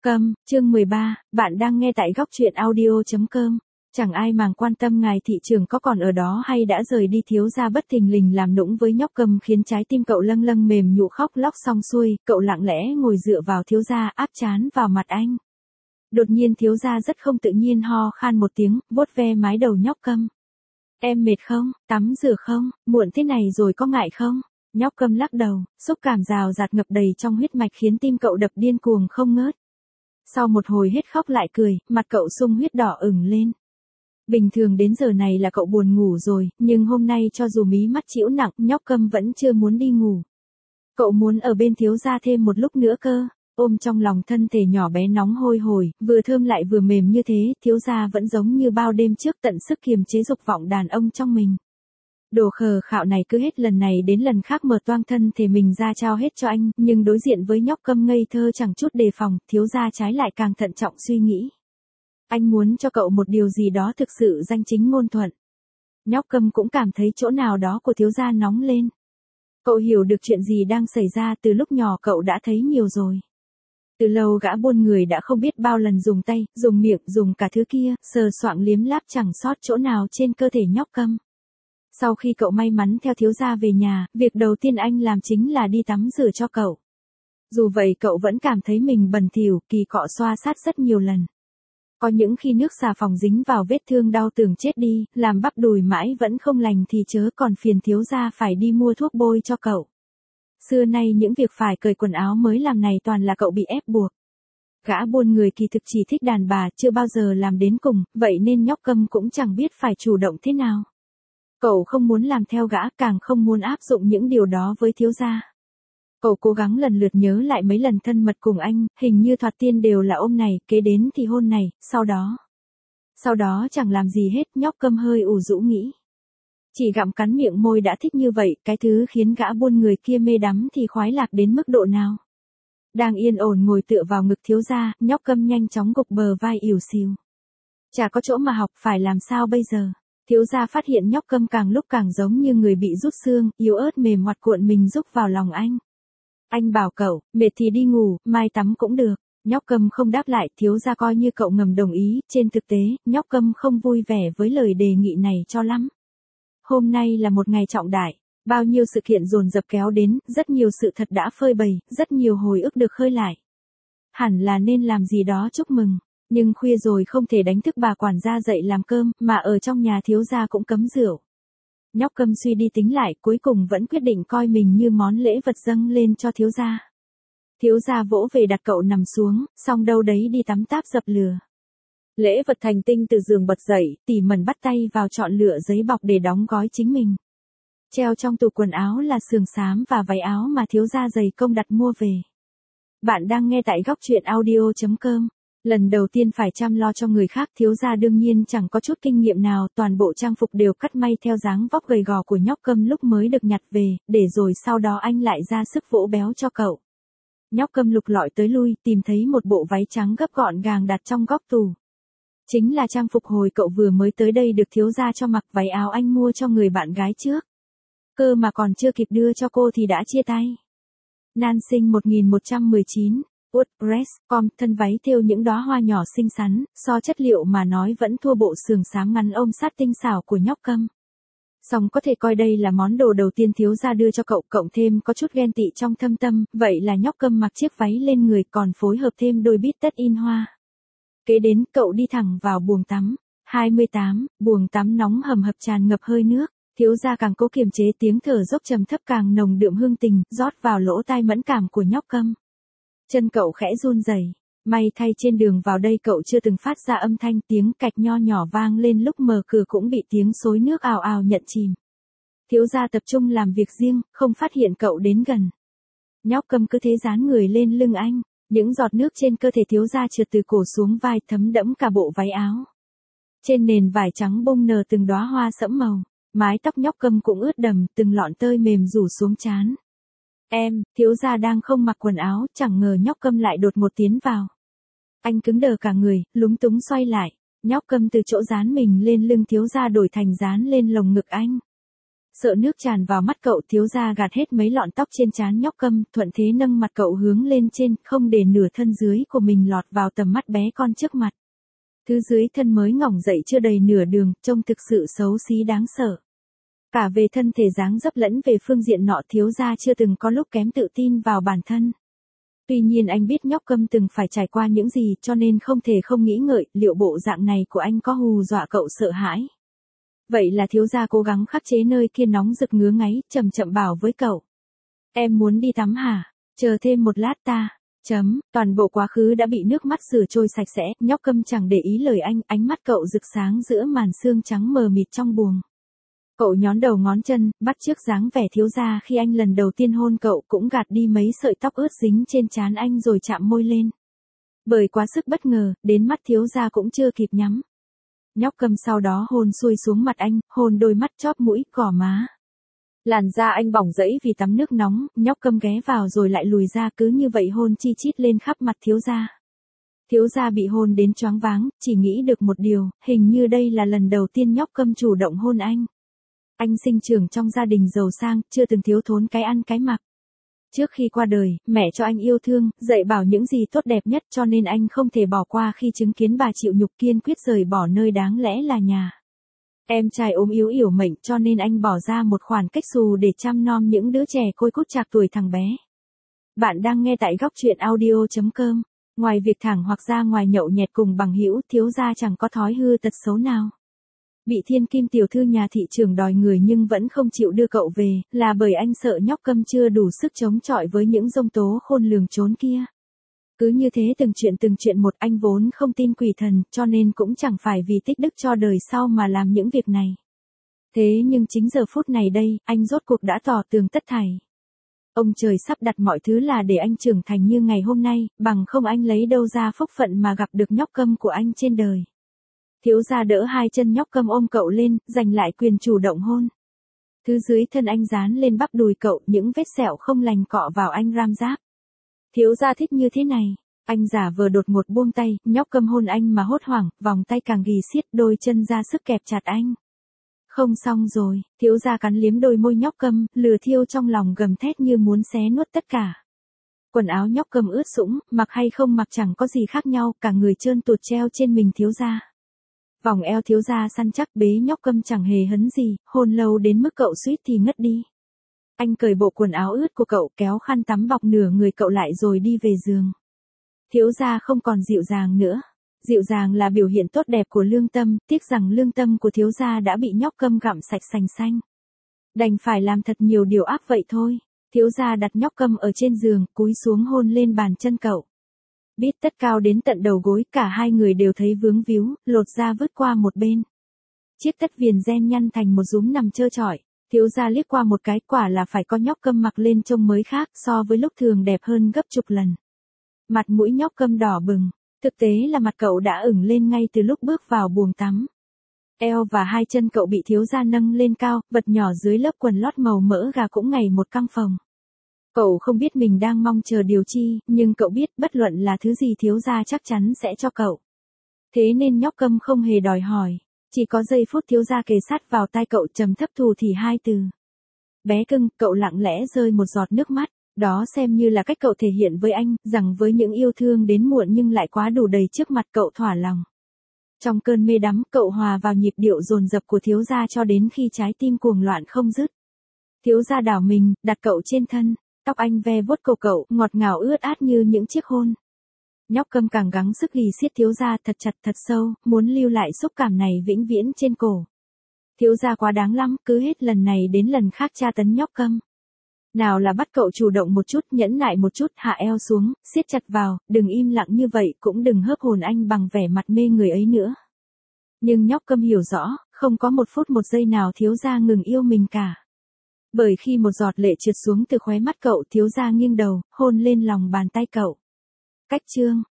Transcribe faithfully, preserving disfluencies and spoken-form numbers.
Câm, chương mười ba, bạn đang nghe tại góc truyện audio.com. Chẳng ai màng quan tâm ngài thị trường có còn ở đó hay đã rời đi. Thiếu gia bất thình lình làm nũng với nhóc Câm khiến trái tim cậu lâng lâng mềm nhũ. Khóc lóc xong xuôi, cậu lặng lẽ ngồi dựa vào thiếu gia, áp trán vào mặt anh. Đột nhiên thiếu gia rất không tự nhiên ho khan một tiếng, vuốt ve mái đầu nhóc Câm. Em mệt không, tắm rửa không, muộn thế này rồi có ngại không? Nhóc Câm lắc đầu, xúc cảm rào rạt ngập đầy trong huyết mạch khiến tim cậu đập điên cuồng không ngớt. Sau một hồi hết khóc lại cười, mặt cậu sung huyết đỏ ửng lên. Bình thường đến giờ này là cậu buồn ngủ rồi, nhưng hôm nay cho dù mí mắt chịu nặng, nhóc Câm vẫn chưa muốn đi ngủ. Cậu muốn ở bên thiếu gia thêm một lúc nữa cơ. Ôm trong lòng thân thể nhỏ bé nóng hôi hổi, vừa thơm lại vừa mềm như thế, thiếu gia vẫn giống như bao đêm trước tận sức kiềm chế dục vọng đàn ông trong mình. Đồ khờ khạo này cứ hết lần này đến lần khác mở toang thân thể mình ra trao hết cho anh, nhưng đối diện với nhóc Câm ngây thơ chẳng chút đề phòng, thiếu gia trái lại càng thận trọng suy nghĩ. Anh muốn cho cậu một điều gì đó thực sự danh chính ngôn thuận. Nhóc Câm cũng cảm thấy chỗ nào đó của thiếu gia nóng lên. Cậu hiểu được chuyện gì đang xảy ra, từ lúc nhỏ cậu đã thấy nhiều rồi. Từ lâu gã buôn người đã không biết bao lần dùng tay, dùng miệng, dùng cả thứ kia, sờ soạng liếm láp chẳng sót chỗ nào trên cơ thể nhóc Câm. Sau khi cậu may mắn theo thiếu gia về nhà, việc đầu tiên anh làm chính là đi tắm rửa cho cậu. Dù vậy cậu vẫn cảm thấy mình bẩn thỉu, kỳ cọ xoa sát rất nhiều lần. Có những khi nước xà phòng dính vào vết thương đau tưởng chết đi, làm bắp đùi mãi vẫn không lành thì chớ còn phiền thiếu gia phải đi mua thuốc bôi cho cậu. Xưa nay những việc phải cởi quần áo mới làm này toàn là cậu bị ép buộc. Gã buôn người kỳ thực chỉ thích đàn bà, chưa bao giờ làm đến cùng, vậy nên nhóc Câm cũng chẳng biết phải chủ động thế nào. Cậu không muốn làm theo gã, càng không muốn áp dụng những điều đó với thiếu gia. Cậu cố gắng lần lượt nhớ lại mấy lần thân mật cùng anh, hình như thoạt tiên đều là ôm này, kế đến thì hôn này, sau đó. Sau đó chẳng làm gì hết, nhóc Câm hơi ủ rũ nghĩ. Chỉ gặm cắn miệng môi đã thích như vậy, cái thứ khiến gã buôn người kia mê đắm thì khoái lạc đến mức độ nào. Đang yên ổn ngồi tựa vào ngực thiếu gia, nhóc Câm nhanh chóng gục bờ vai ỉu xìu. Chả có chỗ mà học, phải làm sao bây giờ? Thiếu gia phát hiện nhóc Câm càng lúc càng giống như người bị rút xương, yếu ớt mềm ngoặt cuộn mình rúc vào lòng anh. Anh bảo cậu, mệt thì đi ngủ, mai tắm cũng được. Nhóc Câm không đáp lại, thiếu gia coi như cậu ngầm đồng ý, trên thực tế, nhóc Câm không vui vẻ với lời đề nghị này cho lắm. Hôm nay là một ngày trọng đại, bao nhiêu sự kiện dồn dập kéo đến, rất nhiều sự thật đã phơi bày, rất nhiều hồi ức được khơi lại. Hẳn là nên làm gì đó chúc mừng. Nhưng khuya rồi không thể đánh thức bà quản gia dậy làm cơm, mà ở trong nhà thiếu gia cũng cấm rượu. Nhóc Câm suy đi tính lại, cuối cùng vẫn quyết định coi mình như món lễ vật dâng lên cho thiếu gia. Thiếu gia vỗ về đặt cậu nằm xuống, xong đâu đấy đi tắm táp dập lửa. Lễ vật thành tinh từ giường bật dậy, tỉ mẩn bắt tay vào chọn lựa giấy bọc để đóng gói chính mình. Treo trong tủ quần áo là sườn xám và váy áo mà thiếu gia dày công đặt mua về. Bạn đang nghe tại góc truyện audio.com. Lần đầu tiên phải chăm lo cho người khác, thiếu gia đương nhiên chẳng có chút kinh nghiệm nào, toàn bộ trang phục đều cắt may theo dáng vóc gầy gò của nhóc Câm lúc mới được nhặt về, để rồi sau đó anh lại ra sức vỗ béo cho cậu. Nhóc Câm lục lọi tới lui, tìm thấy một bộ váy trắng gấp gọn gàng đặt trong góc tủ. Chính là trang phục hồi cậu vừa mới tới đây được thiếu gia cho mặc, váy áo anh mua cho người bạn gái trước. Cơ mà còn chưa kịp đưa cho cô thì đã chia tay. Nan sinh một nghìn một trăm mười chín. WordPress chấm com, thân váy thêu những đóa hoa nhỏ xinh xắn, so chất liệu mà nói vẫn thua bộ sườn xám ngắn ôm sát tinh xảo của nhóc Câm. Song có thể coi đây là món đồ đầu tiên thiếu gia đưa cho cậu, cộng thêm có chút ghen tị trong thâm tâm, vậy là nhóc Câm mặc chiếc váy lên người còn phối hợp thêm đôi bít tất in hoa. Kế đến cậu đi thẳng vào buồng tắm. hai mươi tám, buồng tắm nóng hầm hập tràn ngập hơi nước, thiếu gia càng cố kiềm chế tiếng thở dốc trầm thấp càng nồng đượm hương tình, rót vào lỗ tai mẫn cảm của nhóc Câm. Chân cậu khẽ run rẩy, may thay trên đường vào đây cậu chưa từng phát ra âm thanh, tiếng cạch nho nhỏ vang lên lúc mở cửa cũng bị tiếng xối nước ào ào nhận chìm. Thiếu gia tập trung làm việc riêng, không phát hiện cậu đến gần. Nhóc Câm cứ thế dán người lên lưng anh, những giọt nước trên cơ thể thiếu gia trượt từ cổ xuống vai thấm đẫm cả bộ váy áo. Trên nền vải trắng bông nở từng đóa hoa sẫm màu, mái tóc nhóc Câm cũng ướt đầm, từng lọn tơi mềm rủ xuống trán. Em, thiếu gia đang không mặc quần áo, chẳng ngờ nhóc Câm lại đột ngột tiến vào. Anh cứng đờ cả người, lúng túng xoay lại, nhóc Câm từ chỗ dán mình lên lưng thiếu gia đổi thành dán lên lồng ngực anh. Sợ nước tràn vào mắt cậu, thiếu gia gạt hết mấy lọn tóc trên trán Nhóc Câm, thuận thế nâng mặt cậu hướng lên trên, không để nửa thân dưới của mình lọt vào tầm mắt bé con trước mặt. Thứ dưới thân mới ngỏng dậy chưa đầy nửa đường, trông thực sự xấu xí đáng sợ. Cả về thân thể dáng dấp lẫn về phương diện nọ, thiếu gia chưa từng có lúc kém tự tin vào bản thân. Tuy nhiên anh biết Nhóc Câm từng phải trải qua những gì, cho nên không thể không nghĩ ngợi liệu bộ dạng này của anh có hù dọa cậu sợ hãi. Vậy là thiếu gia cố gắng khắc chế nơi kia nóng rực ngứa ngáy, chậm chậm bảo với cậu. Em muốn đi tắm hả? Chờ thêm một lát ta. Chấm, toàn bộ quá khứ đã bị nước mắt rửa trôi sạch sẽ, Nhóc Câm chẳng để ý lời anh, ánh mắt cậu rực sáng giữa màn sương trắng mờ mịt trong buồng. Cậu nhón đầu ngón chân, bắt chước dáng vẻ thiếu gia khi anh lần đầu tiên hôn cậu, cũng gạt đi mấy sợi tóc ướt dính trên trán anh rồi chạm môi lên. Bởi quá sức bất ngờ, đến mắt thiếu gia cũng chưa kịp nhắm. Nhóc Câm sau đó hôn xuôi xuống mặt anh, hôn đôi mắt, chóp mũi, gò má. Làn da anh bỏng rẫy vì tắm nước nóng, Nhóc Câm ghé vào rồi lại lùi ra, cứ như vậy hôn chi chít lên khắp mặt thiếu gia. Thiếu gia bị hôn đến choáng váng, chỉ nghĩ được một điều, hình như đây là lần đầu tiên Nhóc Câm chủ động hôn anh. Anh sinh trưởng trong gia đình giàu sang, chưa từng thiếu thốn cái ăn cái mặc. Trước khi qua đời, mẹ cho anh yêu thương, dạy bảo những gì tốt đẹp nhất, cho nên anh không thể bỏ qua khi chứng kiến bà chịu nhục, kiên quyết rời bỏ nơi đáng lẽ là nhà. Em trai ốm yếu yểu mệnh, cho nên anh bỏ ra một khoản cách xù để chăm nom những đứa trẻ côi cút chạc tuổi thằng bé. Bạn đang nghe tại góc truyện audio chấm com. Ngoài việc thẳng hoặc ra ngoài nhậu nhẹt cùng bằng hữu, thiếu gia chẳng có thói hư tật xấu nào. Bị thiên kim tiểu thư nhà thị trưởng đòi người nhưng vẫn không chịu đưa cậu về, là bởi anh sợ Nhóc Câm chưa đủ sức chống chọi với những giông tố khôn lường trốn kia. Cứ như thế từng chuyện từng chuyện một, anh vốn không tin quỷ thần, cho nên cũng chẳng phải vì tích đức cho đời sau mà làm những việc này. Thế nhưng chính giờ phút này đây, anh rốt cuộc đã tỏ tường tất thảy. Ông trời sắp đặt mọi thứ là để anh trưởng thành như ngày hôm nay, bằng không anh lấy đâu ra phúc phận mà gặp được Nhóc Câm của anh trên đời. Thiếu gia đỡ hai chân Nhóc Câm ôm cậu lên, giành lại quyền chủ động hôn. Thứ dưới thân anh dán lên bắp đùi cậu, những vết sẹo không lành cọ vào anh ram giáp. Thiếu gia thích như thế này. Anh giả vờ đột ngột buông tay, Nhóc Câm hôn anh mà hốt hoảng, vòng tay càng ghì siết, đôi chân ra sức kẹp chặt anh. Không xong rồi, thiếu gia cắn liếm đôi môi Nhóc Câm, lửa thiêu trong lòng gầm thét như muốn xé nuốt tất cả. Quần áo Nhóc Câm ướt sũng, mặc hay không mặc chẳng có gì khác nhau, cả người trơn tuột treo trên mình thiếu gia. Vòng eo thiếu gia săn chắc bế Nhóc Câm chẳng hề hấn gì, hôn lâu đến mức cậu suýt thì ngất đi. Anh cởi bộ quần áo ướt của cậu, kéo khăn tắm bọc nửa người cậu lại rồi đi về giường. Thiếu gia không còn dịu dàng nữa. Dịu dàng là biểu hiện tốt đẹp của lương tâm, tiếc rằng lương tâm của thiếu gia đã bị Nhóc Câm gặm sạch sành xanh. Đành phải làm thật nhiều điều ác vậy thôi. Thiếu gia đặt Nhóc Câm ở trên giường, cúi xuống hôn lên bàn chân cậu. Bít tất cao đến tận đầu gối, cả hai người đều thấy vướng víu, lột ra vứt qua một bên. Chiếc tất viền ren nhăn thành một dúm nằm trơ trọi. Thiếu gia liếc qua một cái, quả là phải có Nhóc Câm mặc lên trông mới khác, so với lúc thường đẹp hơn gấp chục lần. Mặt mũi Nhóc Câm đỏ bừng, thực tế là mặt cậu đã ửng lên ngay từ lúc bước vào buồng tắm. Eo và hai chân cậu bị thiếu gia nâng lên cao, vật nhỏ dưới lớp quần lót màu mỡ gà cũng ngày một căng phồng. Cậu không biết mình đang mong chờ điều chi, nhưng cậu biết bất luận là thứ gì thiếu gia chắc chắn sẽ cho cậu. Thế nên Nhóc Câm không hề đòi hỏi, chỉ có giây phút thiếu gia kề sát vào tai cậu trầm thấp thù thì hai từ. Bé cưng, cậu lặng lẽ rơi một giọt nước mắt, đó xem như là cách cậu thể hiện với anh, rằng với những yêu thương đến muộn nhưng lại quá đủ đầy trước mặt cậu thỏa lòng. Trong cơn mê đắm, cậu hòa vào nhịp điệu dồn dập của thiếu gia cho đến khi trái tim cuồng loạn không dứt. Thiếu gia đảo mình, đặt cậu trên thân. Tóc anh ve vuốt cổ cậu, ngọt ngào ướt át như những chiếc hôn. Nhóc Câm càng gắng sức ghì siết thiếu gia thật chặt thật sâu, muốn lưu lại xúc cảm này vĩnh viễn trên cổ. Thiếu gia quá đáng lắm, cứ hết lần này đến lần khác tra tấn Nhóc Câm. Nào là bắt cậu chủ động một chút, nhẫn nại một chút, hạ eo xuống, siết chặt vào, đừng im lặng như vậy, cũng đừng hớp hồn anh bằng vẻ mặt mê người ấy nữa. Nhưng Nhóc Câm hiểu rõ, không có một phút một giây nào thiếu gia ngừng yêu mình cả. Bởi khi một giọt lệ trượt xuống từ khóe mắt cậu, thiếu gia nghiêng đầu, hôn lên lòng bàn tay cậu. Cách chương